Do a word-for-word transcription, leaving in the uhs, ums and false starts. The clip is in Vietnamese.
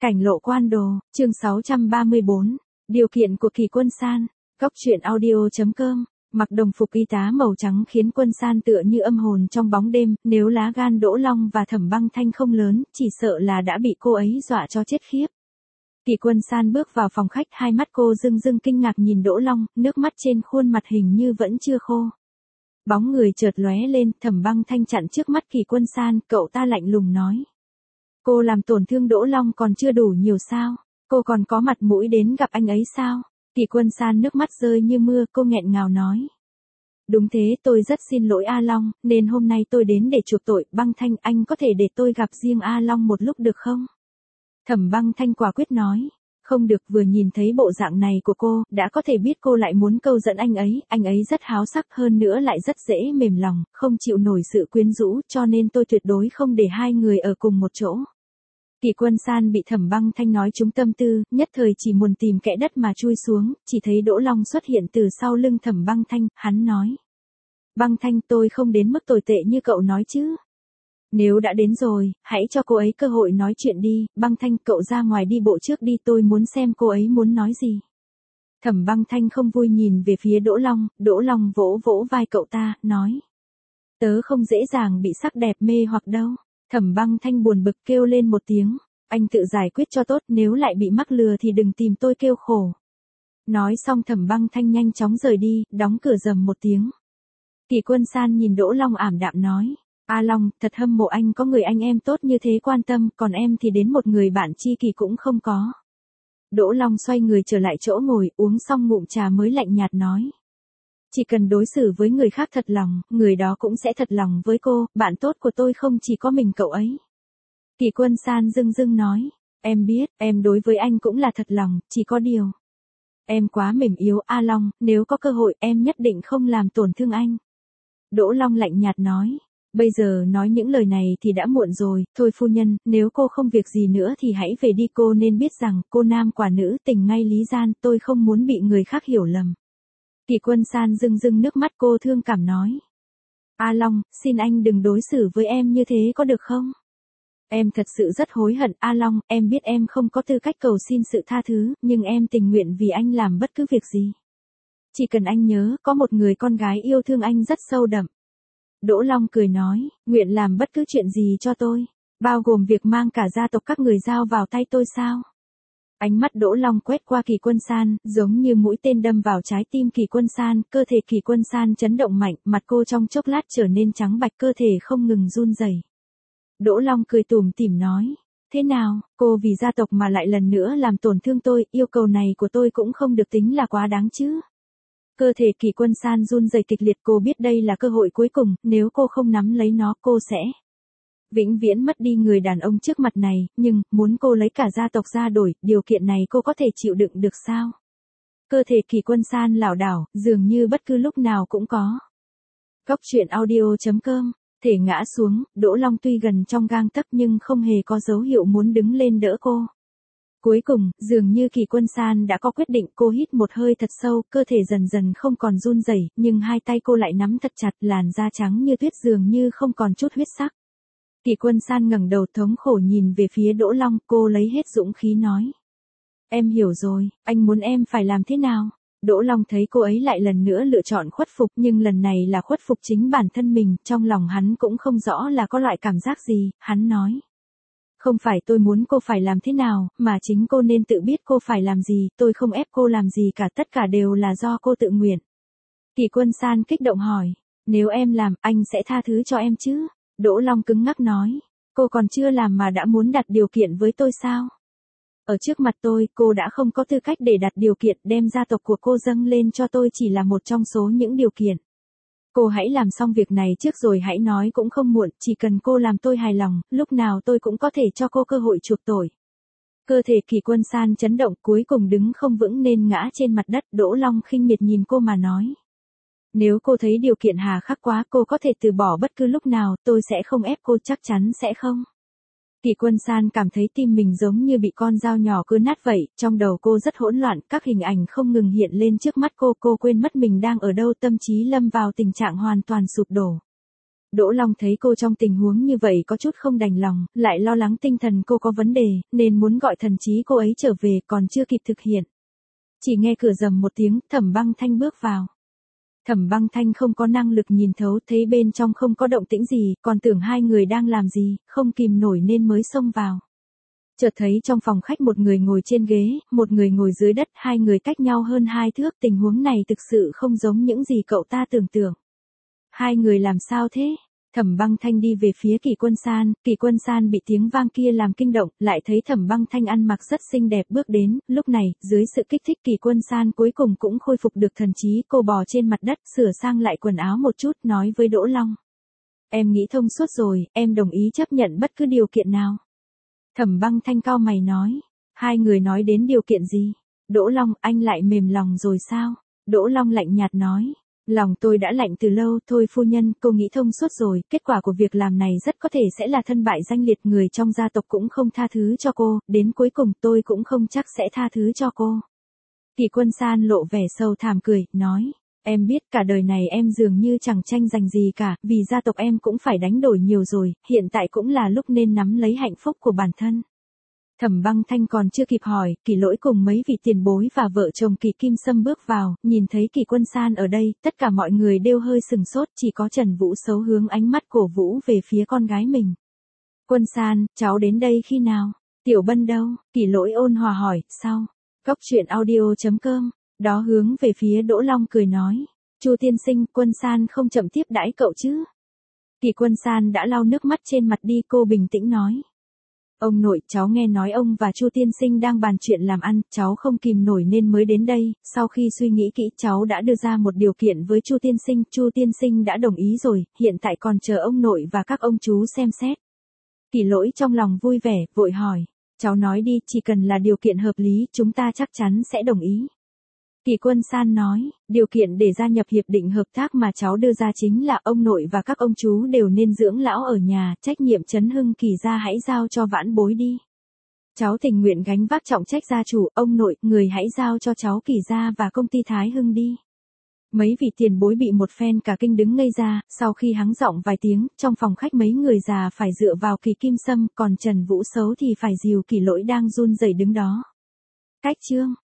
Cảnh lộ quan đồ, chương sáu trăm ba mươi bốn, điều kiện của Kỳ Quân San, góc truyện audio.com, mặc đồng phục y tá màu trắng khiến Quân San tựa như âm hồn trong bóng đêm, nếu lá gan Đỗ Long và Thẩm Băng Thanh không lớn, chỉ sợ là đã bị cô ấy dọa cho chết khiếp. Kỳ Quân San bước vào phòng khách, hai mắt cô rưng rưng kinh ngạc nhìn Đỗ Long, nước mắt trên khuôn mặt hình như vẫn chưa khô. Bóng người chợt lóe lên, Thẩm Băng Thanh chặn trước mắt Kỳ Quân San, cậu ta lạnh lùng nói. Cô làm tổn thương Đỗ Long còn chưa đủ nhiều sao? Cô còn có mặt mũi đến gặp anh ấy sao? Kỳ Quân San nước mắt rơi như mưa, cô nghẹn ngào nói. Đúng thế, tôi rất xin lỗi A Long, nên hôm nay tôi đến để chuộc tội. Băng Thanh, anh có thể để tôi gặp riêng A Long một lúc được không? Thẩm Băng Thanh quả quyết nói. Không được, vừa nhìn thấy bộ dạng này của cô, đã có thể biết cô lại muốn câu dẫn anh ấy, anh ấy rất háo sắc, hơn nữa lại rất dễ mềm lòng, không chịu nổi sự quyến rũ, cho nên tôi tuyệt đối không để hai người ở cùng một chỗ. Kỳ Quân San bị Thẩm Băng Thanh nói trúng tâm tư, nhất thời chỉ muốn tìm kẽ đất mà chui xuống, chỉ thấy Đỗ Long xuất hiện từ sau lưng Thẩm Băng Thanh, hắn nói. Băng Thanh, tôi không đến mức tồi tệ như cậu nói chứ. Nếu đã đến rồi, hãy cho cô ấy cơ hội nói chuyện đi. Băng Thanh, cậu ra ngoài đi bộ trước đi, tôi muốn xem cô ấy muốn nói gì. Thẩm Băng Thanh không vui nhìn về phía Đỗ Long, Đỗ Long vỗ vỗ vai cậu ta, nói. Tớ không dễ dàng bị sắc đẹp mê hoặc đâu. Thẩm Băng Thanh buồn bực kêu lên một tiếng, anh tự giải quyết cho tốt, nếu lại bị mắc lừa thì đừng tìm tôi kêu khổ. Nói xong Thẩm Băng Thanh nhanh chóng rời đi, đóng cửa rầm một tiếng. Kỳ Quân San nhìn Đỗ Long ảm đạm nói. A Long, thật hâm mộ anh có người anh em tốt như thế quan tâm, còn em thì đến một người bạn tri kỷ cũng không có. Đỗ Long xoay người trở lại chỗ ngồi, uống xong ngụm trà mới lạnh nhạt nói. Chỉ cần đối xử với người khác thật lòng, người đó cũng sẽ thật lòng với cô, bạn tốt của tôi không chỉ có mình cậu ấy. Kỳ Quân San dưng dưng nói, em biết, em đối với anh cũng là thật lòng, chỉ có điều. Em quá mềm yếu, A Long, nếu có cơ hội em nhất định không làm tổn thương anh. Đỗ Long lạnh nhạt nói. Bây giờ nói những lời này thì đã muộn rồi, thôi phu nhân, nếu cô không việc gì nữa thì hãy về đi, cô nên biết rằng, cô nam quả nữ, tình ngay lý gian, tôi không muốn bị người khác hiểu lầm. Kỳ Quân San rưng rưng nước mắt, cô thương cảm nói. A Long, xin anh đừng đối xử với em như thế có được không? Em thật sự rất hối hận, A Long, em biết em không có tư cách cầu xin sự tha thứ, nhưng em tình nguyện vì anh làm bất cứ việc gì. Chỉ cần anh nhớ, có một người con gái yêu thương anh rất sâu đậm. Đỗ Long cười nói, nguyện làm bất cứ chuyện gì cho tôi, bao gồm việc mang cả gia tộc các người giao vào tay tôi sao? Ánh mắt Đỗ Long quét qua Kỳ Quân San, giống như mũi tên đâm vào trái tim Kỳ Quân San, cơ thể Kỳ Quân San chấn động mạnh, mặt cô trong chốc lát trở nên trắng bạch, cơ thể không ngừng run rẩy. Đỗ Long cười tủm tỉm nói, thế nào, cô vì gia tộc mà lại lần nữa làm tổn thương tôi, yêu cầu này của tôi cũng không được tính là quá đáng chứ? Cơ thể Kỳ Quân San run rẩy kịch liệt, cô biết đây là cơ hội cuối cùng, nếu cô không nắm lấy nó cô sẽ vĩnh viễn mất đi người đàn ông trước mặt này, nhưng, muốn cô lấy cả gia tộc ra đổi, điều kiện này cô có thể chịu đựng được sao? Cơ thể Kỳ Quân San lảo đảo, dường như bất cứ lúc nào cũng có. Góc truyện audio.com, thể ngã xuống, Đỗ Long tuy gần trong gang tấc nhưng không hề có dấu hiệu muốn đứng lên đỡ cô. Cuối cùng, dường như Kỳ Quân San đã có quyết định, cô hít một hơi thật sâu, cơ thể dần dần không còn run rẩy, nhưng hai tay cô lại nắm thật chặt, làn da trắng như tuyết dường như không còn chút huyết sắc. Kỳ Quân San ngẩng đầu thống khổ nhìn về phía Đỗ Long, cô lấy hết dũng khí nói. Em hiểu rồi, anh muốn em phải làm thế nào? Đỗ Long thấy cô ấy lại lần nữa lựa chọn khuất phục, nhưng lần này là khuất phục chính bản thân mình, trong lòng hắn cũng không rõ là có loại cảm giác gì, hắn nói. Không phải tôi muốn cô phải làm thế nào, mà chính cô nên tự biết cô phải làm gì, tôi không ép cô làm gì cả, tất cả đều là do cô tự nguyện. Kỳ Quân San kích động hỏi, nếu em làm, anh sẽ tha thứ cho em chứ? Đỗ Long cứng ngắc nói, cô còn chưa làm mà đã muốn đặt điều kiện với tôi sao? Ở trước mặt tôi, cô đã không có tư cách để đặt điều kiện, đem gia tộc của cô dâng lên cho tôi chỉ là một trong số những điều kiện. Cô hãy làm xong việc này trước rồi hãy nói cũng không muộn, chỉ cần cô làm tôi hài lòng, lúc nào tôi cũng có thể cho cô cơ hội chuộc tội. Cơ thể Kỳ Quân San chấn động, cuối cùng đứng không vững nên ngã trên mặt đất, Đỗ Long khinh miệt nhìn cô mà nói. Nếu cô thấy điều kiện hà khắc quá, cô có thể từ bỏ bất cứ lúc nào, tôi sẽ không ép cô, chắc chắn sẽ không. Kỳ Quân San cảm thấy tim mình giống như bị con dao nhỏ cứa nát vậy, trong đầu cô rất hỗn loạn, các hình ảnh không ngừng hiện lên trước mắt cô, cô quên mất mình đang ở đâu, tâm trí lâm vào tình trạng hoàn toàn sụp đổ. Đỗ Long thấy cô trong tình huống như vậy có chút không đành lòng, lại lo lắng tinh thần cô có vấn đề, nên muốn gọi thần trí cô ấy trở về còn chưa kịp thực hiện. Chỉ nghe cửa rầm một tiếng, Thẩm Băng Thanh bước vào. Thẩm Băng Thanh không có năng lực nhìn thấu, thấy bên trong không có động tĩnh gì, còn tưởng hai người đang làm gì, không kìm nổi nên mới xông vào. Chợt thấy trong phòng khách một người ngồi trên ghế, một người ngồi dưới đất, hai người cách nhau hơn hai thước, tình huống này thực sự không giống những gì cậu ta tưởng tượng. Hai người làm sao thế? Thẩm Băng Thanh đi về phía Kỷ Quân San, Kỷ Quân San bị tiếng vang kia làm kinh động, lại thấy Thẩm Băng Thanh ăn mặc rất xinh đẹp bước đến, lúc này, dưới sự kích thích Kỷ Quân San cuối cùng cũng khôi phục được thần trí, cô bò trên mặt đất, sửa sang lại quần áo một chút, nói với Đỗ Long. Em nghĩ thông suốt rồi, em đồng ý chấp nhận bất cứ điều kiện nào. Thẩm Băng Thanh cau mày nói, hai người nói đến điều kiện gì? Đỗ Long, anh lại mềm lòng rồi sao? Đỗ Long lạnh nhạt nói. Lòng tôi đã lạnh từ lâu, thôi phu nhân, cô nghĩ thông suốt rồi, kết quả của việc làm này rất có thể sẽ là thân bại danh liệt, người trong gia tộc cũng không tha thứ cho cô, đến cuối cùng tôi cũng không chắc sẽ tha thứ cho cô. Kỷ Quân San lộ vẻ sâu thẳm cười, nói, em biết cả đời này em dường như chẳng tranh giành gì cả, vì gia tộc em cũng phải đánh đổi nhiều rồi, hiện tại cũng là lúc nên nắm lấy hạnh phúc của bản thân. Thẩm Băng Thanh còn chưa kịp hỏi, Kỷ Lỗi cùng mấy vị tiền bối và vợ chồng Kỷ Kim Sâm bước vào, nhìn thấy Kỷ Quân San ở đây, tất cả mọi người đều hơi sừng sốt, chỉ có Trần Vũ xấu hướng ánh mắt cổ vũ về phía con gái mình. Quân San, cháu đến đây khi nào? Tiểu Bân đâu? Kỷ Lỗi ôn hòa hỏi, sao? Cóc truyện audio chấm com, đó hướng về phía Đỗ Long cười nói, Chu tiên sinh, Quân San không chậm tiếp đãi cậu chứ? Kỷ Quân San đã lau nước mắt trên mặt đi, cô bình tĩnh nói. Ông nội, cháu nghe nói ông và Chu tiên sinh đang bàn chuyện làm ăn, cháu không kìm nổi nên mới đến đây, sau khi suy nghĩ kỹ cháu đã đưa ra một điều kiện với Chu tiên sinh, Chu tiên sinh đã đồng ý rồi, hiện tại còn chờ ông nội và các ông chú xem xét. Kỷ Lỗi trong lòng vui vẻ, vội hỏi, cháu nói đi, chỉ cần là điều kiện hợp lý, chúng ta chắc chắn sẽ đồng ý. Kỷ Quân San nói, điều kiện để gia nhập hiệp định hợp tác mà cháu đưa ra chính là ông nội và các ông chú đều nên dưỡng lão ở nhà, trách nhiệm trấn hưng Kỷ gia hãy giao cho vãn bối đi. Cháu tình nguyện gánh vác trọng trách gia chủ, ông nội, người hãy giao cho cháu Kỷ gia và công ty Thái Hưng đi. Mấy vị tiền bối bị một phen cả kinh đứng ngây ra, sau khi hắng giọng vài tiếng, trong phòng khách mấy người già phải dựa vào Kỷ Kim Sâm, còn Trần Vũ xấu thì phải dìu Kỷ Lỗi đang run rẩy đứng đó. Cách chương